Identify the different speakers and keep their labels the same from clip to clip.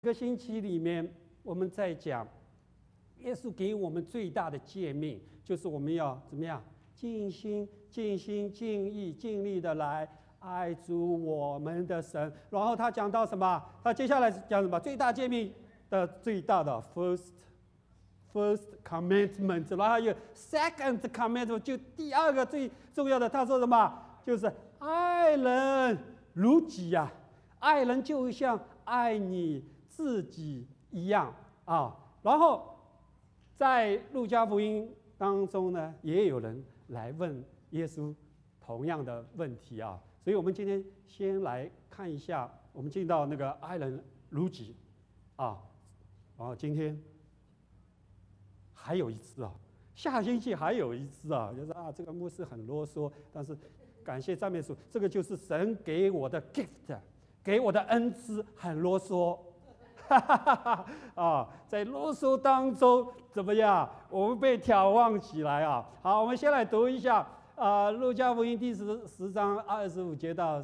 Speaker 1: 这个星期里面，我们在讲耶稣给我们最大的诫命，就是我们要怎么样尽心、尽心、尽意、尽力的来爱主我们的神。然后他讲到什么？他接下来讲什么？最大诫命的最大的 first commandment， 然后有 second commandment， 就第二个最重要的。他说什么？就是爱人如己啊，爱人就像爱你自己一样啊。然后在路加福音当中呢，也有人来问耶稣同样的问题啊。所以我们今天先来看一下，我们进到那个爱人如己啊。然后今天还有一次啊，下星期还有一次啊，就是这个牧师很啰嗦，但是感谢赞美主，这个就是神给我的 gift， 给我的恩赐，很啰嗦。在啰嗦当中怎么样？我们被挑旺起来啊！好，我们先来读一下路加福音第10章25节到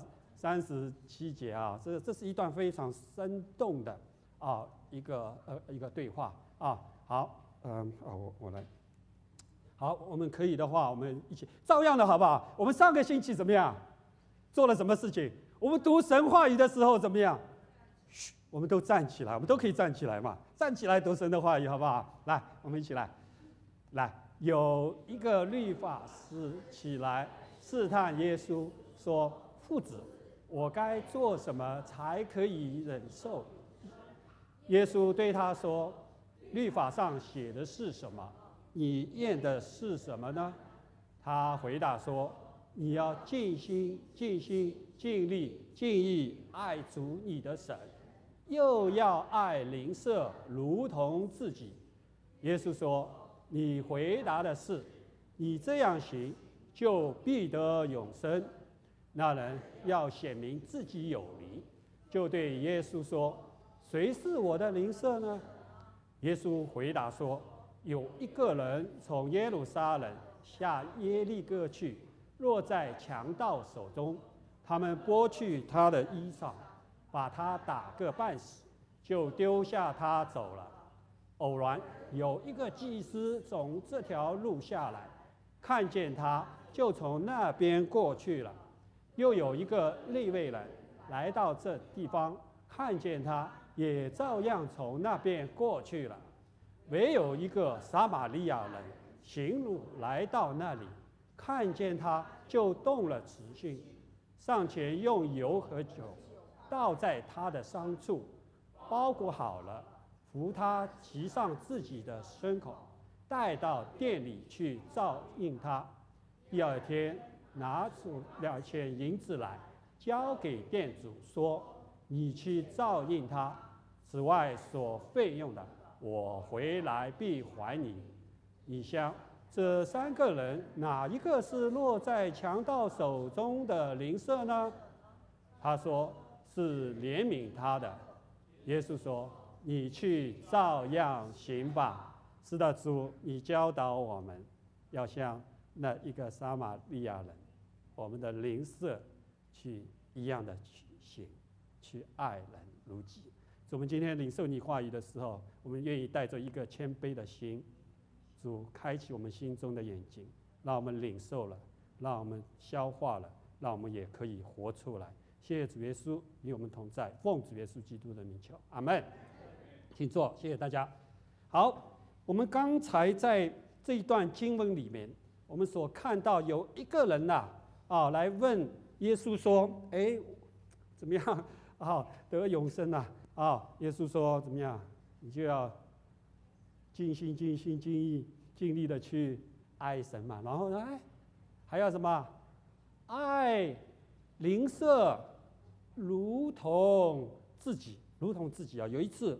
Speaker 1: 37节啊，这是一段非常生动的一个对话啊。好，我来。好，我们可以的话，我们一起照样的好不好？我们上个星期怎么样？做了什么事情？我们读神话语的时候怎么样？我们都站起来，我们都可以站起来嘛，站起来读神的话语，好不好？来，我们一起来。来，有一个律法师起来试探耶稣，说：“父子，我该做什么才可以忍受？”耶稣对他说：“律法上写的是什么？你验的是什么呢？”他回答说：“你要尽心、尽心、尽力、尽意爱主你的神，又要爱邻舍如同自己。”耶稣说：“你回答的是，你这样行，就必得永生。”那人要显明自己有理，就对耶稣说：“谁是我的邻舍呢？”耶稣回答说：“有一个人从耶路撒冷下耶利哥去，落在强盗手中，他们剥去他的衣裳，把他打个半死，就丢下他走了。偶然有一个祭司从这条路下来，看见他，就从那边过去了。又有一个利未人来到这地方，看见他，也照样从那边过去了。唯有一个撒玛利亚人行路来到那里，看见他，就动了慈心，上前用油和酒倒在他的伤处，包裹好了，扶他骑上自己的牲口，带到店里去照应他。第二天拿出2钱银子来，交给店主说：“你去照应他，此外所费用的，我回来必还你。”你想，这3个人哪一个是落在强盗手中的邻舍呢？他说：“是怜悯他的。”耶稣说：“你去照样行吧。”是的，主，你教导我们要像那一个撒玛利亚人，我们的邻舍去一样的去行，去爱人如己。所以我们今天领受你话语的时候，我们愿意带着一个谦卑的心，主开启我们心中的眼睛，让我们领受了，让我们消化了，让我们也可以活出来。谢谢主耶稣与我们同在，奉主耶稣基督的名求，阿们。请坐，谢谢大家。好，我们刚才在这一段经文里面，我们所看到有一个人来问耶稣说：“怎么样得永生耶稣说：“怎么样？你就要尽心、尽心、尽意、尽力的去爱神嘛。然后呢，还要什么？爱邻舍如同自己，如同自己啊！有一次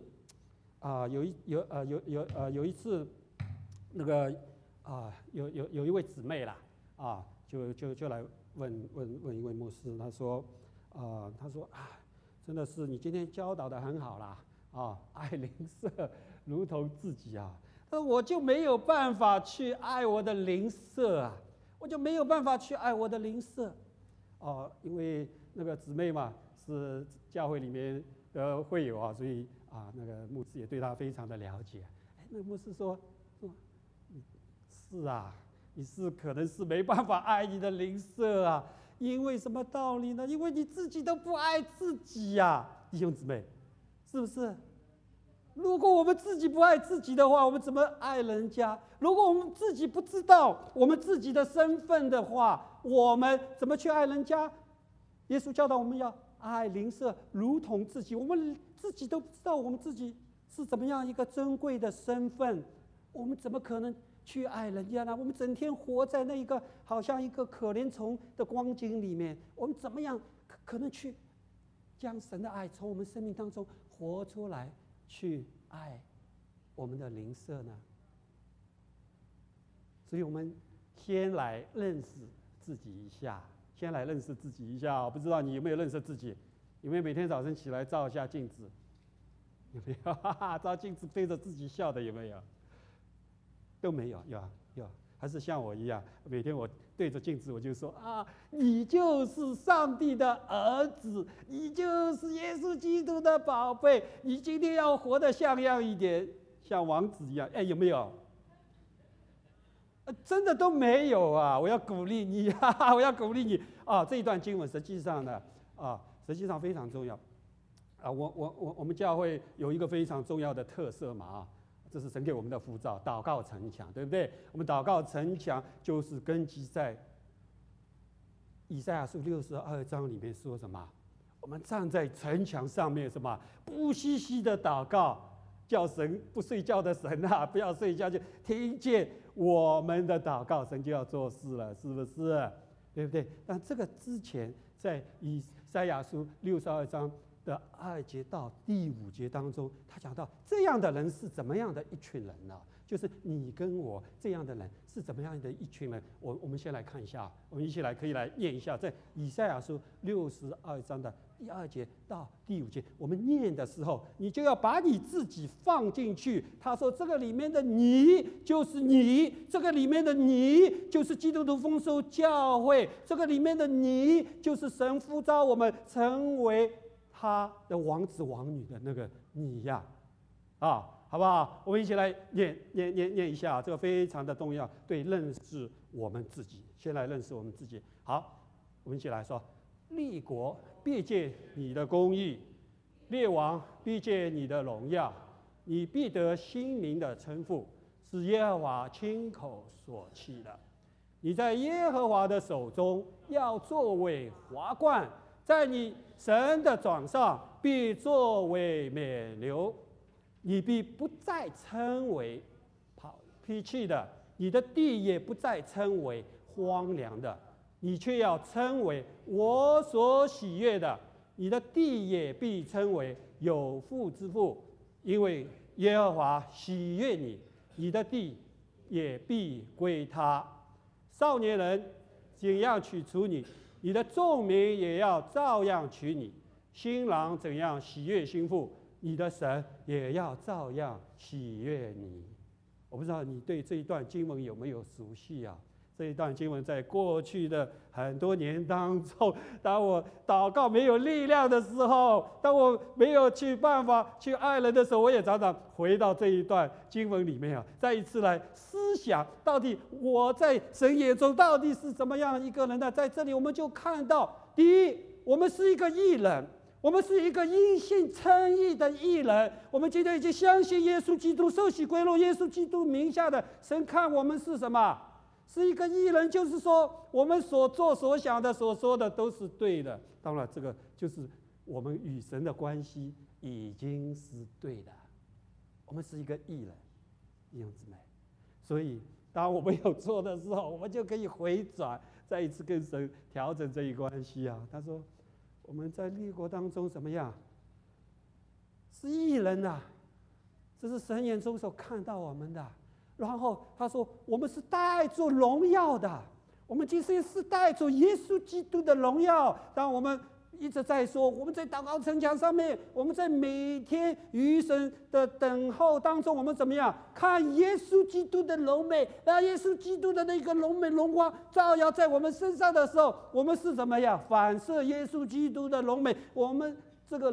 Speaker 1: 有一次，那个有一位姊妹啦就来问一位牧师，他说真的是你今天教导的很好啦爱邻舍如同自己啊，但我就没有办法去爱我的邻舍啊，我就没有办法去爱我的邻舍因为那个姊妹嘛是教会里面的会友所以那个牧师也对他非常的了解。那个牧师说，是啊，你可能是没办法爱你的邻舍啊，因为什么道理呢？因为你自己都不爱自己呀，弟兄姊妹，是不是？如果我们自己不爱自己的话，我们怎么爱人家？如果我们自己不知道我们自己的身份的话，我们怎么去爱人家？耶稣教导我们要爱邻舍如同自己，我们自己都不知道我们自己是怎么样一个珍贵的身份，我们怎么可能去爱人家呢？我们整天活在那一个好像一个可怜虫的光景里面，我们怎么样可能去将神的爱从我们生命当中活出来，去爱我们的邻舍呢？所以我们先来认识自己一下，不知道你有没有认识自己？有没有每天早晨起来照一下镜子？有没有？照镜子对着自己笑的有没有？都没有，有，还是像我一样，每天我对着镜子我就说你就是上帝的儿子，你就是耶稣基督的宝贝，你今天要活得像样一点，像王子一样。有没有？真的都没有啊！我要鼓励你我要鼓励你这一段经文实际上呢实际上非常重要我们教会有一个非常重要的特色嘛这是神给我们的呼召，祷告城墙，对不对？我们祷告城墙就是根基在以赛亚书62章里面说什么？我们站在城墙上面，什么不息息的祷告，叫神不睡觉的神不要睡觉，就听见我们的祷告，神就要做事了，是不是？对不对？但这个之前，在以赛亚书62章的2节到第5节当中，他讲到这样的人是怎么样的一群人呢？就是你跟我这样的人是怎么样的一群人？我们先来看一下，我们一起来可以来念一下，在以赛亚书62章的第2节到第5节，我们念的时候，你就要把你自己放进去。他说：“这个里面的你就是你，这个里面的你就是基督徒丰收教会，这个里面的你就是神呼召我们成为他的王子王女的那个你呀，好不好？我们一起来念一下，这个非常的重要，对认识我们自己。先来认识我们自己。好，我们一起来说：立国必见你的公义，列王必见你的荣耀，你必得新民的称呼，是耶和华亲口所起的。你在耶和华的手中要作为华冠，在你神的掌上必作为冕旒。你必不再称为僻弃的，你的地也不再称为荒凉的，你却要称为我所喜悦的。你的地也必称为有福之父，因为耶和华喜悦你，你的地也必归他。少年人怎样取除你，你的众民也要照样取你。新郎怎样喜悦新妇，你的神也要照样喜悦你。我不知道你对这一段经文有没有熟悉啊？这一段经文在过去的很多年当中，当我祷告没有力量的时候，当我没有去办法去爱人的时候，我也常常回到这一段经文里面再一次来思想，到底我在神眼中到底是怎么样一个人呢？在这里我们就看到，第一，我们是一个义人。我们是一个因信称义的义人，我们今天已经相信耶稣基督，受洗归入耶稣基督名下的神看我们是什么？是一个义人，就是说我们所做所想的所说的都是对的。当然这个就是我们与神的关系已经是对的，我们是一个义人，弟兄姊妹。所以当我们有错的时候，我们就可以回转，再一次跟神调整这一关系他说我们在列国当中怎么样？是义人这是神眼中所看到我们的。然后他说，我们是带着荣耀的，我们其实是带着耶稣基督的荣耀。当我们一直在说，我们在祷告城墙上面，我们在每天与神的等候当中，我们怎么样看耶稣基督的荣美？让耶稣基督的那个荣美荣光照耀在我们身上的时候，我们是怎么样反射耶稣基督的荣美？我们这个人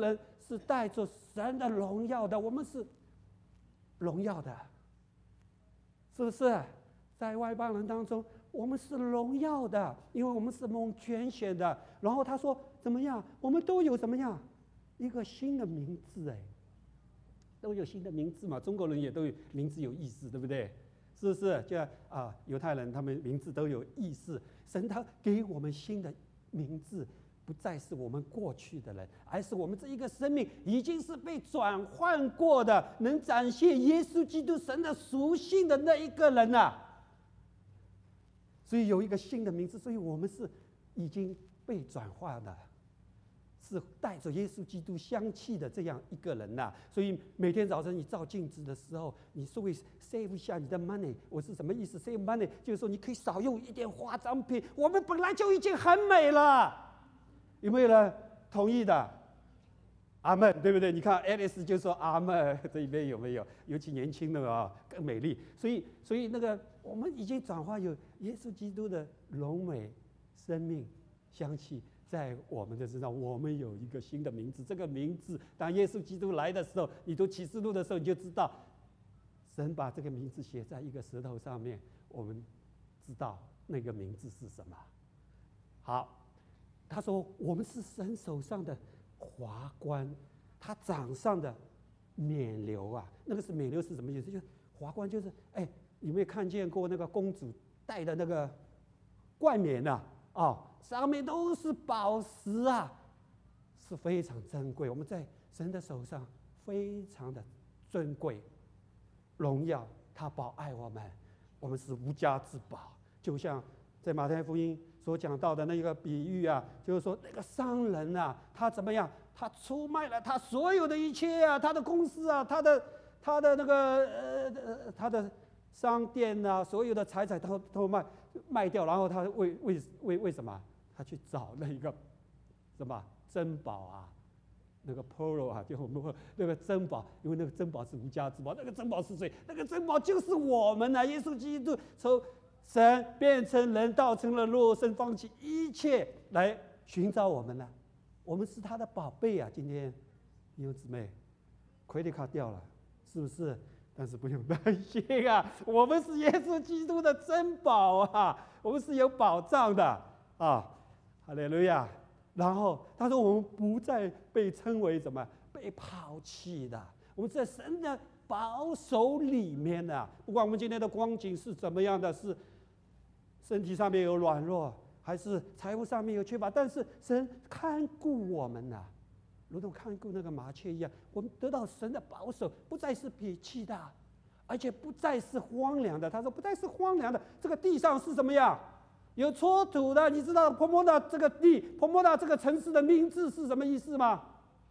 Speaker 1: 是带着神的荣耀的，我们是荣耀的，是不是？在外邦人当中，我们是荣耀的，因为我们是蒙拣选的。然后他说怎么样？我们都有怎么样？一个新的名字，都有新的名字嘛。中国人也都有名字有意思，对不对？是不是？就犹太人他们名字都有意思。神他给我们新的名字，不再是我们过去的人，而是我们这一个生命已经是被转换过的，能展现耶稣基督神的属性的那一个人啊。所以有一个新的名字，所以我们是已经被转化的，是带着耶稣基督香气的这样一个人呐。所以每天早晨你照镜子的时候，你是会 save 一下你的 money。我是什么意思 ？save money 就是说你可以少用一点化妆品，我们本来就已经很美了。有没有人同意的？阿门，对不对？你看 Alice 就说阿门，这里面有没有？尤其年轻的更美丽。所以那个我们已经转化有耶稣基督的荣美、生命、香气在我们的身上。我们有一个新的名字，这个名字当耶稣基督来的时候，你读启示录的时候，你就知道神把这个名字写在一个石头上面，我们知道那个名字是什么。好。他说：“我们是神手上的华冠，他掌上的冕旒啊。那个是冕旒是什么意思？就是华冠，就是你有没有看见过那个公主戴的那个冠冕啊？上面都是宝石啊，是非常珍贵。我们在神的手上非常的尊贵，荣耀。他保爱我们，我们是无家之宝。就像在马太福音所讲到的那个比喻啊，就是说那个商人啊，他怎么样？他出卖了他所有的一切啊，他的公司啊，他的那个他的商店啊，所有的财产都卖掉，然后他为什么？他去找那一个什么珍宝啊，那个 pearl 啊，就我们那个珍宝，因为那个珍宝是无价之宝。那个珍宝是谁？那个珍宝就是我们啊！耶稣基督从神变成人，道成了肉身，放弃一切来寻找我们了。我们是他的宝贝啊！今天弟兄姊妹 ，credit card 掉了，是不是？但是不用担心啊，我们是耶稣基督的珍宝啊，我们是有保障的啊！哈利路亚！然后他说，我们不再被称为什么被抛弃的，我们在神的保守里面啊。不管我们今天的光景是怎么样的，是身体上面有软弱，还是财务上面有缺乏，但是神看顾我们啊，如同看顾那个麻雀一样。我们得到神的保守，不再是撇弃的，而且不再是荒凉的。他说不再是荒凉的，这个地上是什么样？有出土的。你知道婆摩纳这个地，婆摩纳这个城市的名字是什么意思吗？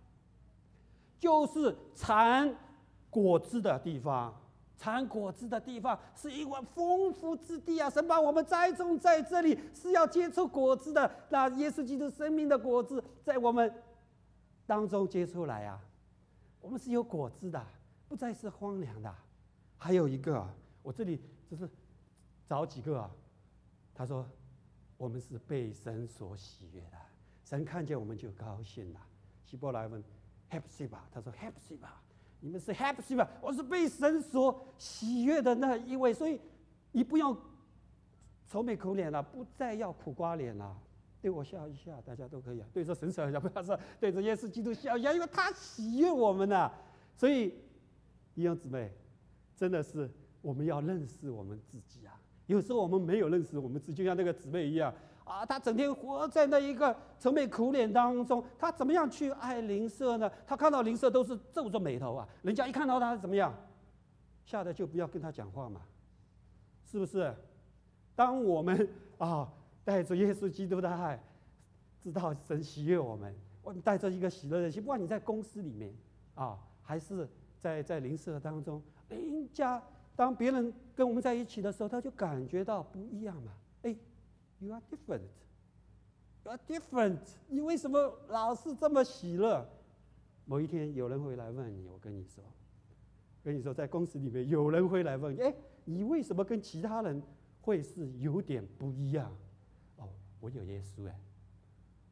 Speaker 1: 就是产果子的地方。产果子的地方是一块丰富之地啊！神把我们栽种在这里，是要结出果子的。那耶稣基督生命的果子在我们当中结出来啊！我们是有果子的，不再是荒凉的。还有一个，我这里只是找几个啊。他说，我们是被神所喜悦的，神看见我们就高兴了。希伯来文 happy 吧，他说 happy 吧。你们是 happy 吧？我是被神所喜悦的那一位，所以你不要愁眉苦脸了，不再要苦瓜脸了。对我笑一下，大家都可以啊。对着神笑一下，不要说对着耶稣基督笑一下，因为他喜悦我们呐。所以弟兄姊妹，真的是我们要认识我们自己啊。有时候我们没有认识我们自己，就像那个姊妹一样啊，他整天活在那一个愁眉苦脸当中，他怎么样去爱邻舍呢？他看到邻舍都是皱着眉头啊，人家一看到他怎么样，吓得就不要跟他讲话嘛，是不是？当我们带着耶稣基督的爱，知道神喜悦我们，我们带着一个喜乐的心，不管你在公司里面还是在邻舍当中，人家当别人跟我们在一起的时候，他就感觉到不一样嘛。You are different. You are different. 你为什么老是这么喜乐？某一天有人会来问你，我跟你说，在公司里面有人会来问你，你为什么跟其他人会是有点不一样？我有耶稣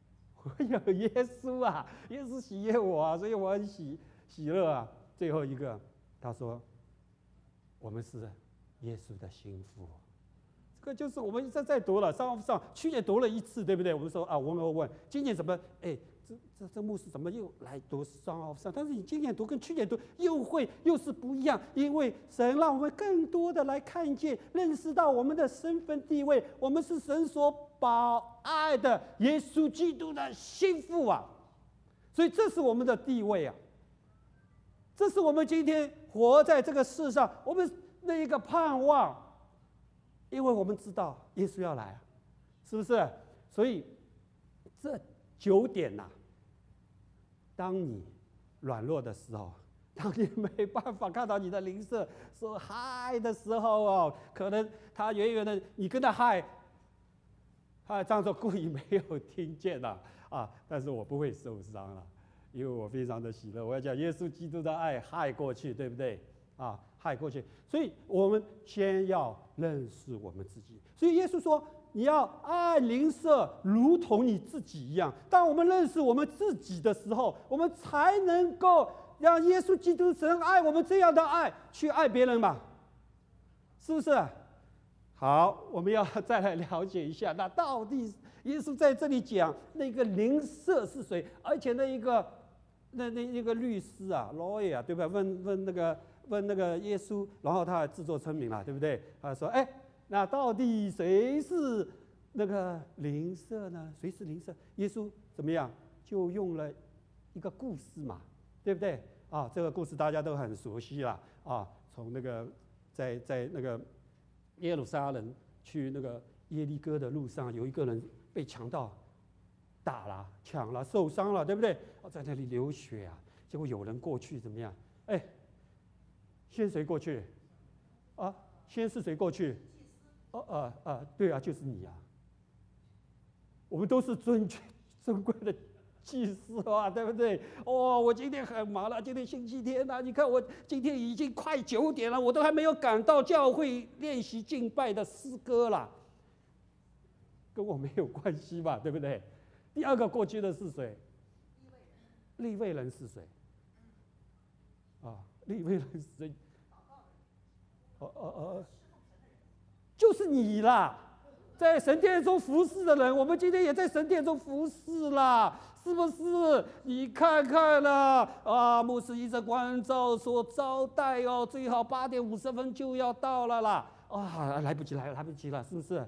Speaker 1: 我有耶稣啊，耶稣喜悦我啊，所以我很喜乐啊。最后一个，他说，我们是耶稣的心腹。这个就是我们再读了，上去年读了一次，对不对？我们说啊，101，今年怎么这牧师怎么又来读Song of Songs？但是你今年读跟去年读又是不一样，因为神让我们更多的来看见、认识到我们的身份地位，我们是神所宝爱的耶稣基督的心腹啊！所以这是我们的地位啊，这是我们今天活在这个世上我们那一个盼望，因为我们知道耶稣要来啊，是不是？所以这9点呐，当你软弱的时候，当你没办法看到你的邻舍说嗨的时候哦，可能他远远的你跟他嗨，他当作故意没有听见了啊，但是我不会受伤了，因为我非常的喜乐，我要将耶稣基督的爱嗨过去，对不对？啊，嗨过去，所以我们先要认识我们自己。所以耶稣说，你要爱邻舍如同你自己一样。当我们认识我们自己的时候，我们才能够让耶稣基督神爱我们这样的爱去爱别人嘛，是不是？好，我们要再来了解一下，那到底耶稣在这里讲那个邻舍是谁？而且那一个律师啊 ，lawyer 啊，对吧？问那个耶稣，然后他还自作聪明了，对不对？他说：“那到底谁是那个邻舍呢？谁是邻舍？”耶稣怎么样？就用了一个故事嘛，对不对？啊，这个故事大家都很熟悉了啊。从那个在那个耶路撒冷去那个耶利哥的路上，有一个人被强盗打了、抢了、受伤了，对不对？在那里流血啊，结果有人过去怎么样？先谁过去？啊，先是谁过去？对啊，就是你啊。我们都是尊贵的祭司啊，对不对？我今天很忙了，今天星期天啊，你看我今天已经快9点了，我都还没有赶到教会练习敬拜的诗歌啦，跟我没有关系吧，对不对？第二个过去的是谁？利未人是谁？利未人是谁？就是你啦，在神殿中服侍的人，我们今天也在神殿中服侍啦，是不是？你看看啦，牧师一直关照说招待哦，最好8点50分就要到了啦，来不及了，是不是？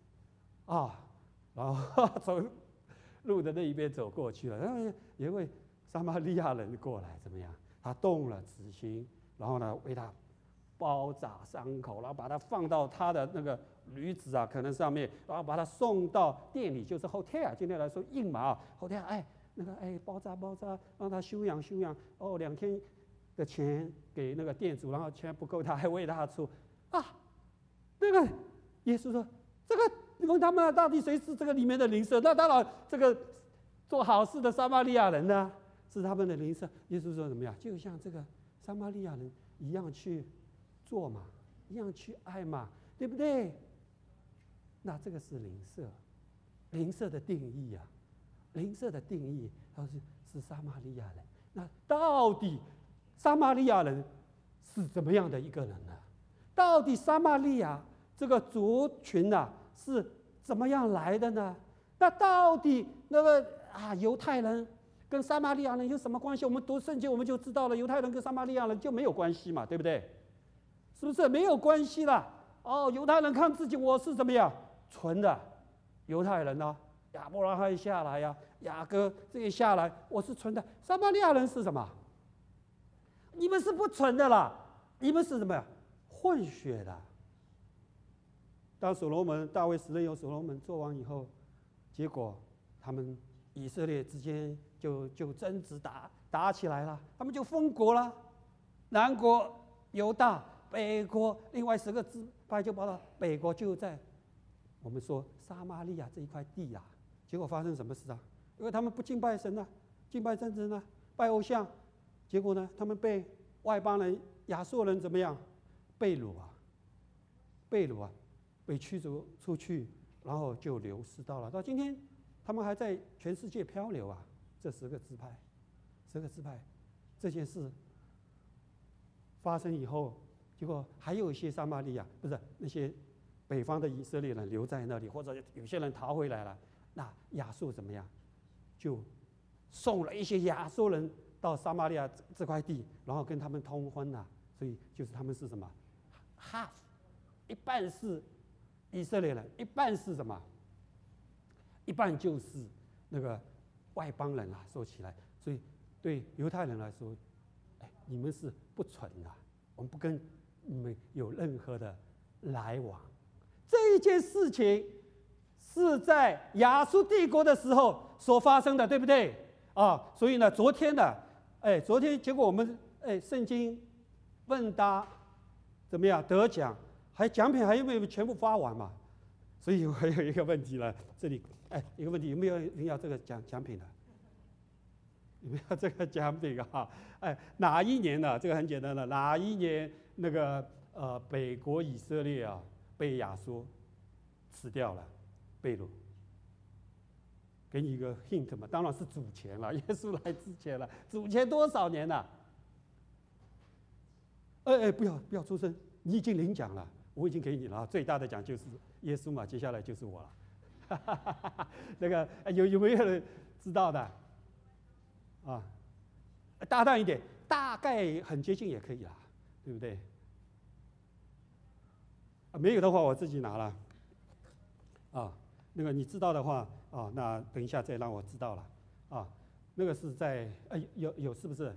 Speaker 1: 然后从路的那一边走过去了，有一位撒玛利亚人过来，怎么样？他动了慈心，然后呢，为他包扎伤口，然后把他放到他的那个驴子啊，可能上面，然后把他送到店里，就是 hotel， 今天来说硬嘛啊 ，hotel， 包扎，让他休养，2天的钱给那个店主，然后钱不够他还为他出，那个耶稣说，这个你问他们到底谁是这个里面的邻舍？那当然，这个做好事的撒玛利亚人呢，是他们的邻舍。耶稣说怎么样？就像这个撒玛利亚人一样去做嘛，一样去爱嘛，对不对？那这个是邻舍，邻舍的定义啊，邻舍的定义，他是撒玛利亚人。那到底撒玛利亚人是怎么样的一个人呢？到底撒玛利亚这个族群是怎么样来的呢？那到底那个犹太人跟撒玛利亚人有什么关系？我们读圣经我们就知道了，犹太人跟撒玛利亚人就没有关系嘛，对不对？是不是没有关系啦？犹太人看自己我是怎么样纯的犹太人啊，亚伯拉罕下来呀，雅各这些下来，我是纯的。撒玛利亚人是什么？你们是不纯的啦，你们是什么呀？混血的。当大卫时任由所罗门做王以后，结果他们以色列之间就争执打起来了，他们就分国了，南国犹大，北国另外10个支派就跑到北国，就在我们说撒玛利亚这一块地啊。结果发生什么事啊？因为他们不敬拜神敬拜真神拜偶像，结果呢，他们被外邦人亚述人怎么样？被掳啊，被驱逐出去，然后就流失到今天他们还在全世界漂流啊。这10个支派这件事发生以后，结果还有一些撒玛利亚，不是那些北方的以色列人留在那里，或者有些人逃回来了。那亚述怎么样？就送了一些亚述人到撒玛利亚这块地，然后跟他们通婚啊。所以就是他们是什么 ？half， 一半是以色列人，一半是什么？一半就是那个外邦人啊。说起来，所以对犹太人来说，你们是不纯的，我们不跟你们有任何的来往。这一件事情是在亚述帝国的时候所发生的，对不对？啊，所以呢，昨天结果我们圣经问答怎么样得奖，奖品还有没有全部发完嘛？所以还有一个问题了，这里一个问题，有没有人要这个奖品的？有没有这个奖品啊？哪一年呢？这个很简单的，哪一年那个北国以色列啊被亚述吃掉了，被掳。给你一个 hint 嘛，当然是主前了，耶稣来之前了，主前多少年了？不要出声，你已经领奖了，我已经给你了，最大的奖就是耶稣嘛，接下来就是我了。那个有没有人知道的？啊，大胆一点，大概很接近也可以啦，对不对？没有的话我自己拿了。那个你知道的话那等一下再让我知道了。那个是在有是不是？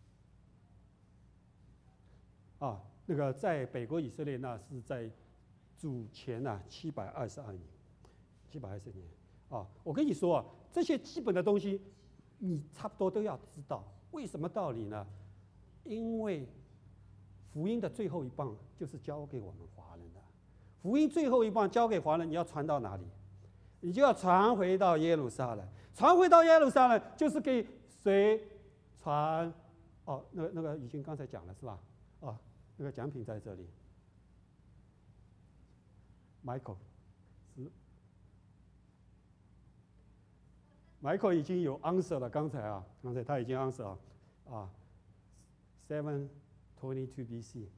Speaker 1: 那个在北国以色列，那是在主前722年，720年。我跟你说这些基本的东西你差不多都要知道。为什么道理呢？因为福音的最后一棒就是交给我们华人的。福音最后一棒交给华人，你要传到哪里？你就要传回到耶路撒冷。传回到耶路撒冷就是给谁传？那个已经刚才讲了是吧？那个奖品在这里。Michael 已经有 answer 了，刚才他已经 answer 了722 BC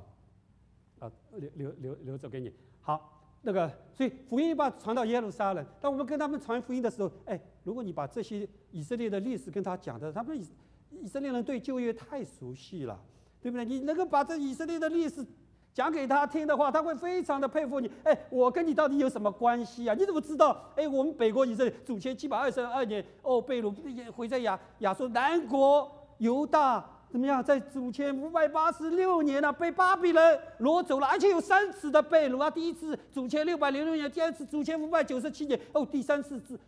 Speaker 1: 留着给你。好。那个，所以福音把传到耶路撒冷。当我们跟他们传福音的时候，如果你把这些以色列的历史跟他讲的，他们以色列人对旧约太熟悉了，对不对？你能够把这以色列的历史讲给他听的话，他会非常的佩服你。我跟你到底有什么关系啊？你怎么知道？我们北国以色列主前722年被掳回在亚述，南国犹大。怎么样？在主前586年被巴比伦掳走了，而且有3次的被掳第一次主前606年，第二次主前597年，第三次是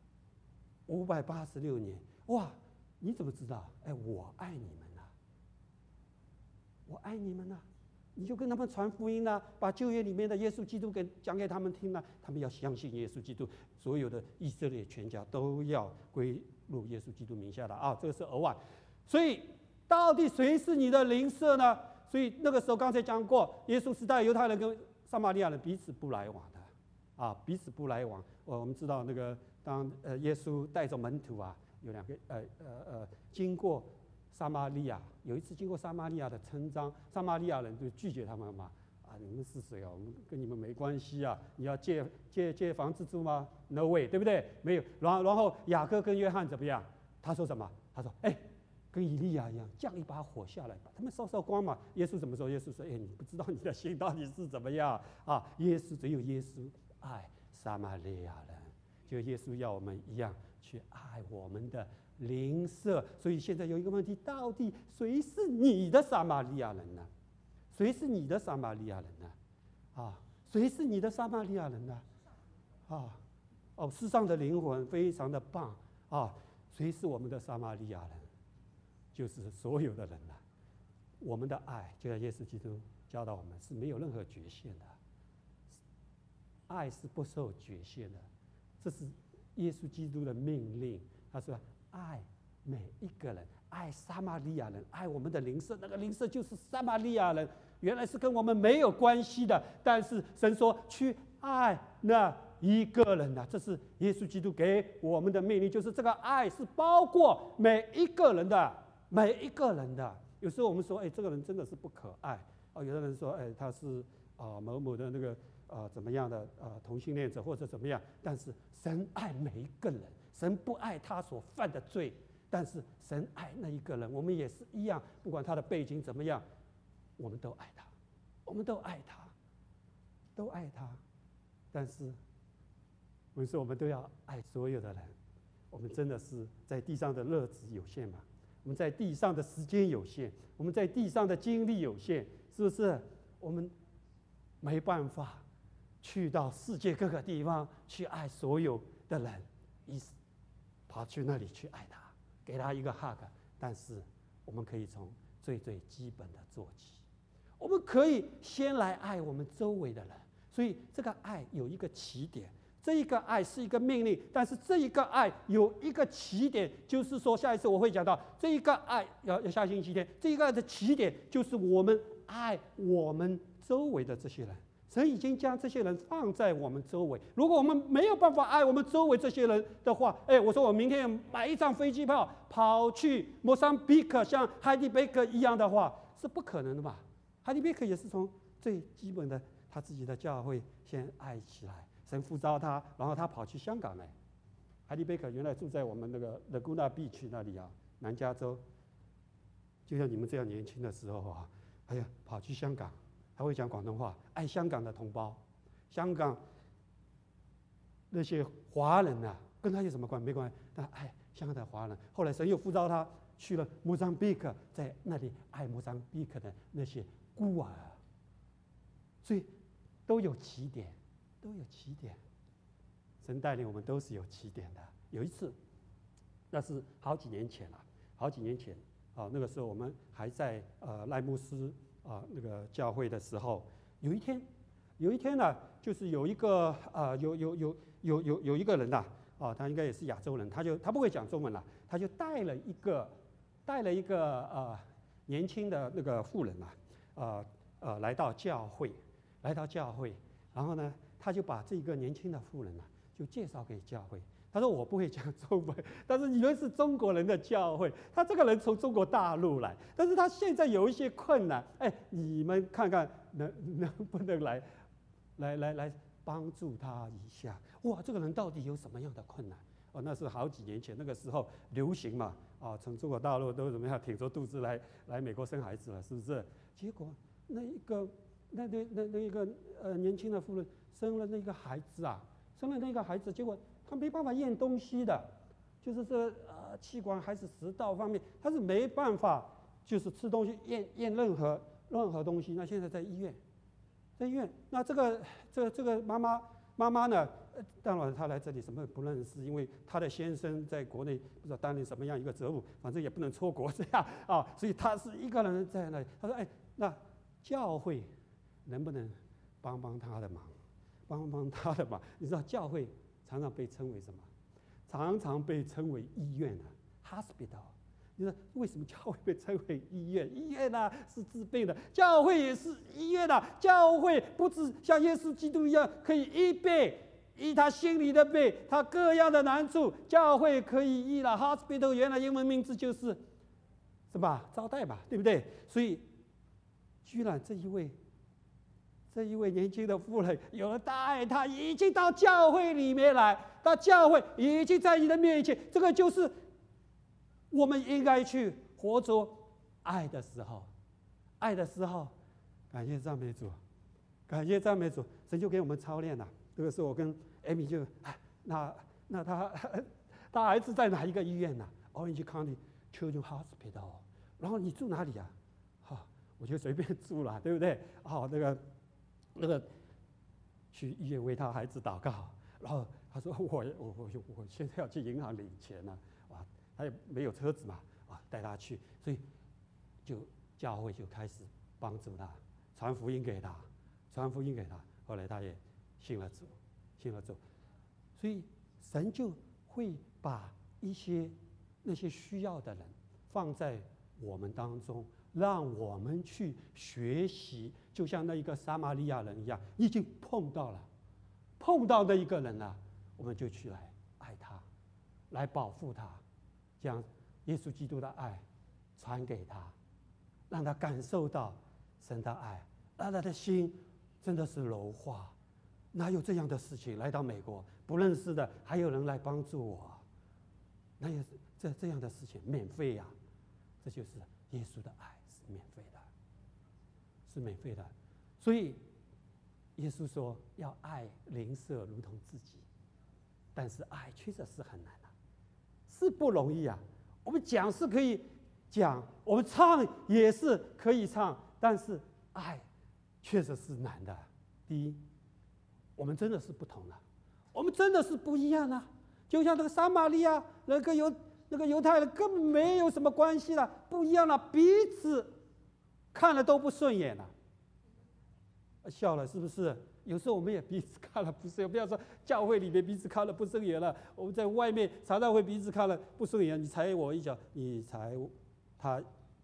Speaker 1: 586年。哇！你怎么知道？我爱你们啊！我爱你们啊！你就跟他们传福音啊，把旧约里面的耶稣基督讲给他们听啊，他们要相信耶稣基督，所有的以色列全家都要归入耶稣基督名下的这个是额外，所以。到底谁是你的邻舍呢？所以那个时候刚才讲过，耶稣时代犹太人跟撒玛利亚人彼此不来往的，彼此不来往。我们知道那个当耶稣带着门徒有2个经过撒玛利亚，有一次经过撒玛利亚的村庄，撒玛利亚人就拒绝他们嘛，你们是谁啊？我们跟你们没关系啊！你要借房子住吗 ？No way， 对不对？没有。然后雅各跟约翰怎么样？他说什么？他说跟以利亚一样，降一把火下来，把他们烧光嘛。耶稣怎么说？耶稣说：“你不知道你的心到底是怎么样只有耶稣爱撒玛利亚人，就耶稣要我们一样去爱我们的邻舍。所以现在有一个问题：到底谁是你的撒玛利亚人呢？谁是你的撒玛利亚人呢？谁是你的撒玛利亚人呢？世上的灵魂非常的棒谁是我们的撒玛利亚人？”就是所有的人了。我们的爱就像耶稣基督教导我们，是没有任何局限的，爱是不受局限的，这是耶稣基督的命令。他说爱每一个人，爱撒玛利亚人，爱我们的邻舍。那个邻舍就是撒玛利亚人，原来是跟我们没有关系的，但是神说去爱那一个人呐，这是耶稣基督给我们的命令，就是这个爱是包括每一个人的，每一个人的。有时候我们说，这个人真的是不可爱哦。有的人说，他是某某的那个怎么样的同性恋者或者怎么样。但是神爱每一个人，神不爱他所犯的罪，但是神爱那一个人，我们也是一样，不管他的背景怎么样，我们都爱他，我们都爱他，都爱他。但是我们说，我们都要爱所有的人。我们真的是在地上的日子有限嘛？我们在地上的时间有限，我们在地上的精力有限，是不是？我们没办法去到世界各个地方去爱所有的人，跑去那里去爱他，给他一个 hug。但是我们可以从最最基本的做起，我们可以先来爱我们周围的人。所以这个爱有一个起点，这一个爱是一个命令，但是这一个爱有一个起点，就是说下一次我会讲到这一个爱要下星期天，这一个爱的起点就是我们爱我们周围的这些人。神已经将这些人放在我们周围，如果我们没有办法爱我们周围这些人的话，我说我明天买一张飞机票跑去莫桑比克，像海迪贝克一样的话，是不可能的嘛。海迪贝克也是从最基本的他自己的教会先爱起来，神呼召他，然后他跑去香港来。海迪贝克原来住在我们那个 Laguna Beach 那里啊，南加州。就像你们这样年轻的时候啊，跑去香港，他会讲广东话，爱香港的同胞，香港那些华人啊，跟他有什么关系？没关系，但爱香港的华人。后来神又呼召他去了莫桑比克，在那里爱莫桑比克的那些孤儿。所以都有起点，都有起点。神带领我们都是有起点的。有一次，那是好几年前了，好几年前那个时候我们还在赖牧师那个教会的时候，有一天呢，就是有一个有一个人呐他应该也是亚洲人，他不会讲中文了，他就带了一个年轻的那个妇人来到教会。然后呢，他就把这个年轻的妇人就介绍给教会。他说：“我不会讲中文，但是你们是中国人的教会。他这个人从中国大陆来，但是他现在有一些困难，你们看看能不能来帮助他一下？哇，这个人到底有什么样的困难？那是好几年前，那个时候流行嘛，从中国大陆都怎么样挺着肚子来美国生孩子了，是不是？结果那一个年轻的妇人生了那个孩子，结果他没办法验东西的，就是这气管还是食道方面，他是没办法，就是吃东西验任何东西。那现在在医院，那这个妈妈呢，当然她来这里什么也不认识，因为她的先生在国内不知道担任什么样一个职务，反正也不能出国这样所以她是一个人在那里。她说：“那教会能不能帮他的忙？你知道教会常常被称为什么？常常被称为医院hospital。你说为什么教会被称为医院？医院是治病的，教会也是医院教会不止像耶稣基督一样可以医病，医他心里的病，他各样的难处，教会可以医了。hospital 原来英文名字就是什么招待嘛，对不对？所以居然这一位年轻的妇人有了大爱，他已经到教会里面来，到教会已经在你的面前，这个就是我们应该去活出爱的时候。感谢赞美主，神就给我们操练了。这个时候我跟 Amy 就那他孩子在哪一个医院Orange County Children's Hospital。然后你住哪里我就随便住了，对不对？那个去医院为他孩子祷告，然后他说我现在要去银行领钱了，他也没有车子嘛，带他去，所以教会就开始帮助他，传福音给他，后来他也信了主，所以神就会把那些需要的人放在我们当中，让我们去学习，就像那一个撒玛利亚人一样，你已经碰到了， 碰到的一个人啊，我们就去来爱他，来保护他，将耶稣基督的爱传给他，让他感受到神的爱，让他的心真的是柔化。哪有这样的事情？来到美国不认识的，还有人来帮助我，哪有这样的事情？免费呀！这就是耶稣的爱，是免费的，是免费的。所以耶稣说要爱邻舍如同自己，但是爱确实是很难的，是不容易啊。我们讲是可以讲，我们唱也是可以唱，但是爱确实是难的。第一，我们真的是不同的，我们真的是不一样啊。就像那个撒玛利亚人跟那个犹太人根本没有什么关系了，不一样了，彼此看了都不顺眼了。笑了是不是？有时候我们也彼此看了不顺眼，不要说教会里面彼此看了不顺眼了，我们在外面常常会彼此看了不顺眼，你踩我一脚，你踩他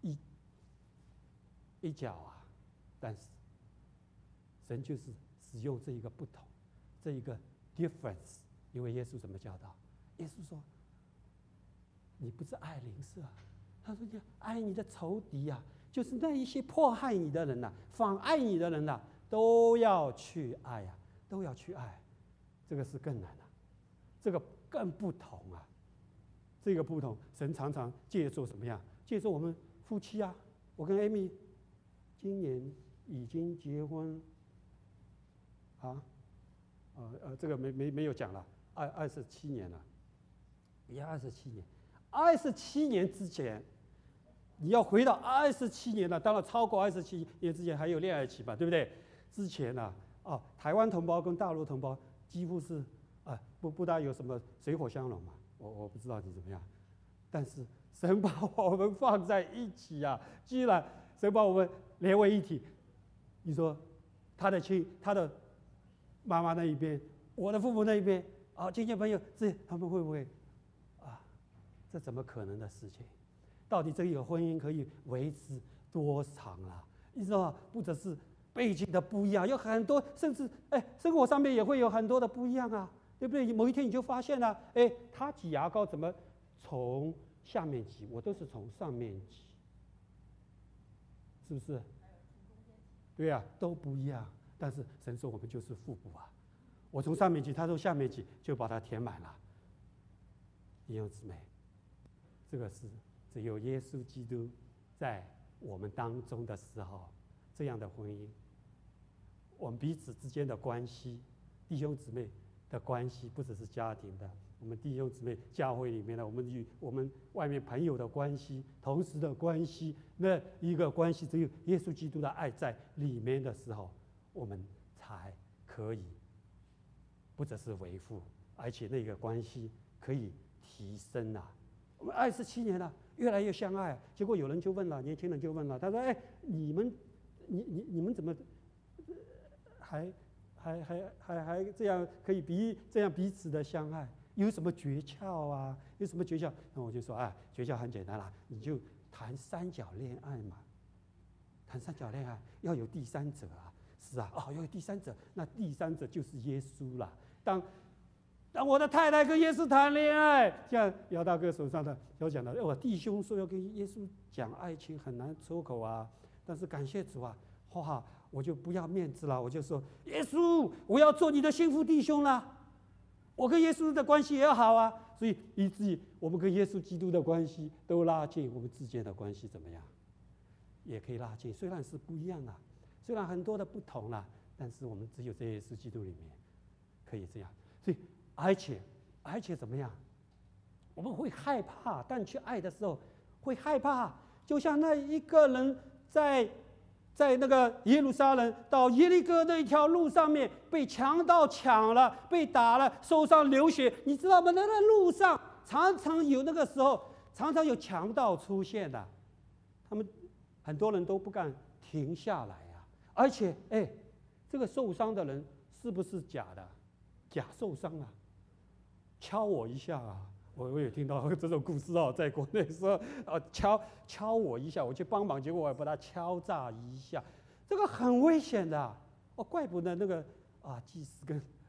Speaker 1: 一脚啊。但是神就是使用这一个不同，这一个 difference。因为耶稣怎么教导？耶稣说：“你不是爱邻舍，他说你爱你的仇敌啊，就是那一些迫害你的人呐、妨碍你的人呐、都要去爱啊，都要去爱。这个是更难啊，这个更不同啊。这个不同，神常常借助什么样？借助我们夫妻啊。我跟 Amy 今年已经结婚啊，这个没有讲了。27年了，也27年，27年之前，你要回到27年了，当然超过27年之前还有恋爱期吧，对不对？之前呢，台湾同胞跟大陆同胞几乎是不大有什么水火相容嘛，我不知道你怎么样，但是神把我们放在一起啊，居然神把我们连为一体。你说他的妈妈那一边，我的父母那一边。亲戚朋友，他们会不会这怎么可能的事情？到底这个婚姻可以维持多长啊？你知道吗？不只是背景的不一样，有很多，甚至生活上面也会有很多的不一样啊，对不对？某一天你就发现了，他挤牙膏怎么从下面挤，我都是从上面挤，是不是？对啊，都不一样。但是神说我们就是互补啊。我从上面挤，他从下面挤，就把它填满了。弟兄姊妹，这个是只有耶稣基督在我们当中的时候，这样的婚姻，我们彼此之间的关系，弟兄姊妹的关系，不只是家庭的，我们弟兄姊妹教会里面的，我们与我们外面朋友的关系，同时的关系，那一个关系，只有耶稣基督的爱在里面的时候，我们才可以。不只是维护，而且那个关系可以提升啊！我们27年了，越来越相爱。结果有人就问了，年轻人就问了，他说：“你们怎么还这样可以这样彼此的相爱？有什么诀窍啊？有什么诀窍？”那我就说：“诀窍很简单啦，你就谈三角恋爱嘛。谈三角恋爱要有第三者啊。”是啊，要有第三者，那第三者就是耶稣啦。当我的太太跟耶稣谈恋爱，像姚大哥手上的有讲的，我弟兄说要跟耶稣讲爱情很难出口啊，但是感谢主啊，我就不要面子了，我就说耶稣，我要做你的心腹弟兄啦，我跟耶稣的关系也好啊，所以以至于我们跟耶稣基督的关系都拉近，我们之间的关系怎么样，也可以拉近，虽然是不一样啦。虽然很多的不同啦，但是我们只有在耶稣基督里面可以这样。所以，而且怎么样？我们会害怕，但去爱的时候会害怕。就像那一个人在那个耶路撒冷到耶利哥那一条路上面被强盗抢了，被打了，受伤流血，你知道吗？那路上常常有那个时候，常常有强盗出现的，他们很多人都不敢停下来。而且，这个受伤的人是不是假的？假受伤啊！敲我一下啊！我也听到这种故事哦，在国内说，敲我一下，我去帮忙，结果我把他敲诈一下，这个很危险的。怪不得那个祭司跟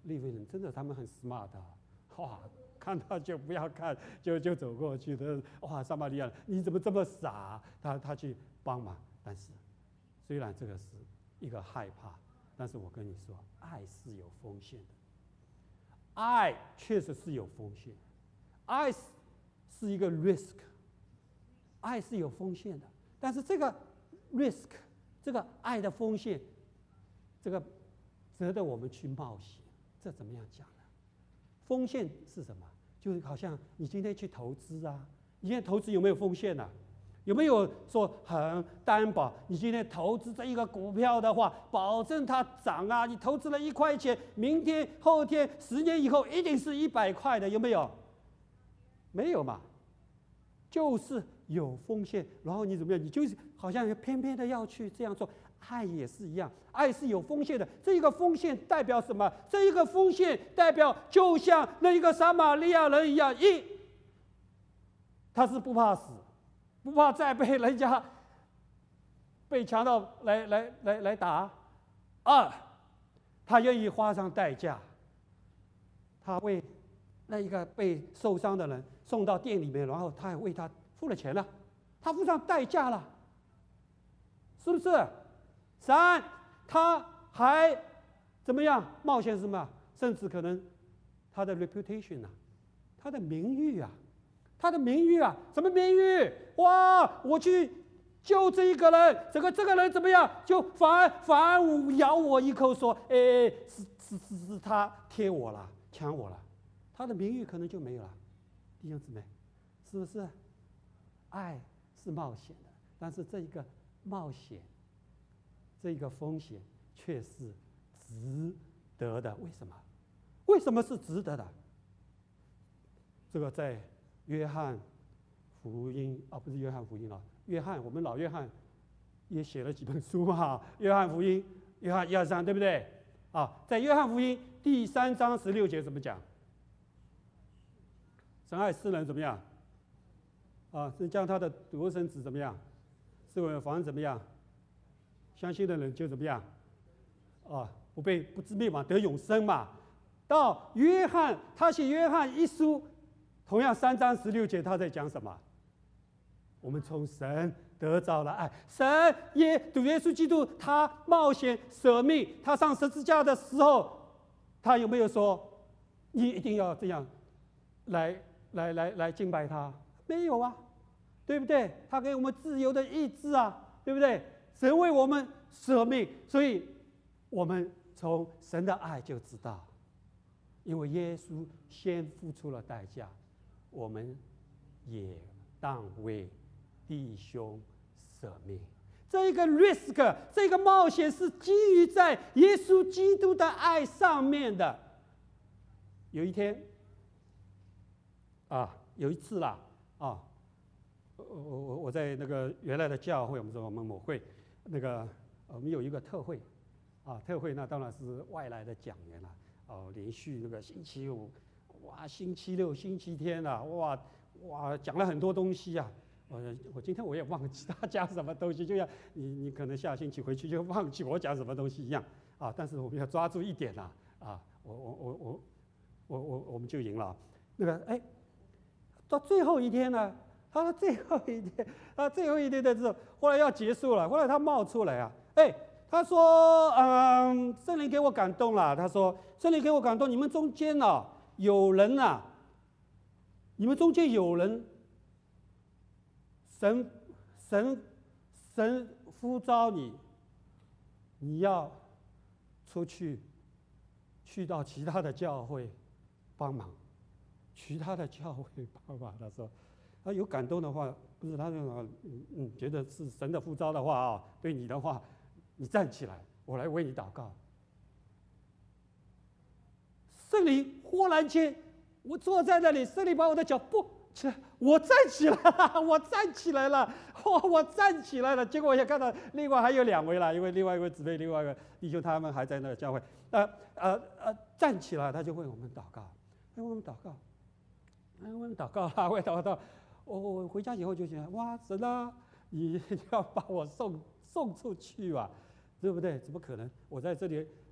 Speaker 1: 利未人真的他们很 smart 啊，哇，看到就不要看，就走过去的。哇，撒玛利亚你怎么这么傻？他去帮忙，但是虽然这个是一个害怕，但是我跟你说，爱是有风险的，爱确实是有风险，爱是一个 risk， 爱是有风险的，但是这个 risk， 这个爱的风险，这个值得我们去冒险。这怎么样讲呢？风险是什么？就好像你今天去投资啊，你今天投资有没有风险啊？有没有说很担保？你今天投资这一个股票的话，保证它涨啊！你投资了1块钱，明天、后天、10年以后一定是100块的，有没有？没有嘛，就是有风险。然后你怎么样？你就是好像偏偏的要去这样做。爱也是一样，爱是有风险的。这一个风险代表什么？这一个风险代表，就像那一个撒玛利亚人一样，他是不怕死。不怕再被人家被强盗来打。2，他愿意花上代价，他为那一个被受伤的人送到店里面，然后他还为他付了钱了，他付上代价了，是不是？3，他还怎么样冒险什么？甚至可能他的 reputation 啊，他的名誉啊。他的名誉啊，什么名誉？哇！我去救这一个人，这个人怎么样？就反而咬我一口，说：“是他贴我了，抢我了。”他的名誉可能就没有了。弟兄姊妹，是不是？爱是冒险的，但是这一个冒险，这一个风险却是值得的。为什么？为什么是值得的？这个在约翰福音不是约翰福音了，我们老约翰也写了几本书嘛，约翰福音、约翰1、2、3，对不对？在约翰福音第3章16节怎么讲？神爱世人怎么样？是将他的独生子怎么样？是为了防怎么样？相信的人就怎么样？不致灭亡，得永生嘛。到约翰，他写约翰1书。同样3章16节，他在讲什么？我们从神得着了爱。神主耶稣基督，他冒险舍命，他上十字架的时候，他有没有说你一定要这样来敬拜他？没有啊，对不对？他给我们自由的意志啊，对不对？神为我们舍命，所以我们从神的爱就知道，因为耶稣先付出了代价。我们也当为弟兄舍命。这一个 risk， 这个冒险是基于在耶稣基督的爱上面的。有一天，有一次啦，我在那个原来的教会，我们说我们某会，那个我们有一个特会，特会那当然是外来的讲员了，连续那个星期5。星期6、星期天啊，讲了很多东西啊。我今天我也忘记他讲什么东西，就像你可能下星期回去就忘记我讲什么东西一样但是我们要抓住一点我们就赢了。那个到最后一天呢，他说最后一天的时候，后来要结束了，后来他冒出来他说圣灵给我感动了。他说圣灵给我感动，你们中间有人你们中间有人，神呼召你要出去到其他的教会帮忙，他说他有感动的话，不是他说觉得是神的呼召的话对你的话，你站起来，我来为你祷告。圣灵忽然间，我坐在那里，圣灵把我的脚起来，我站起来了，我站起来了。结果我也看到另外还有2位了，因为另外一位姊妹、另外一个弟兄他们还在那个教会，站起来，他就为我们祷告，为我们祷告。我回家以后就觉得，哇，神啊，你要把我送出去啊，对不对？怎么可能？我在这里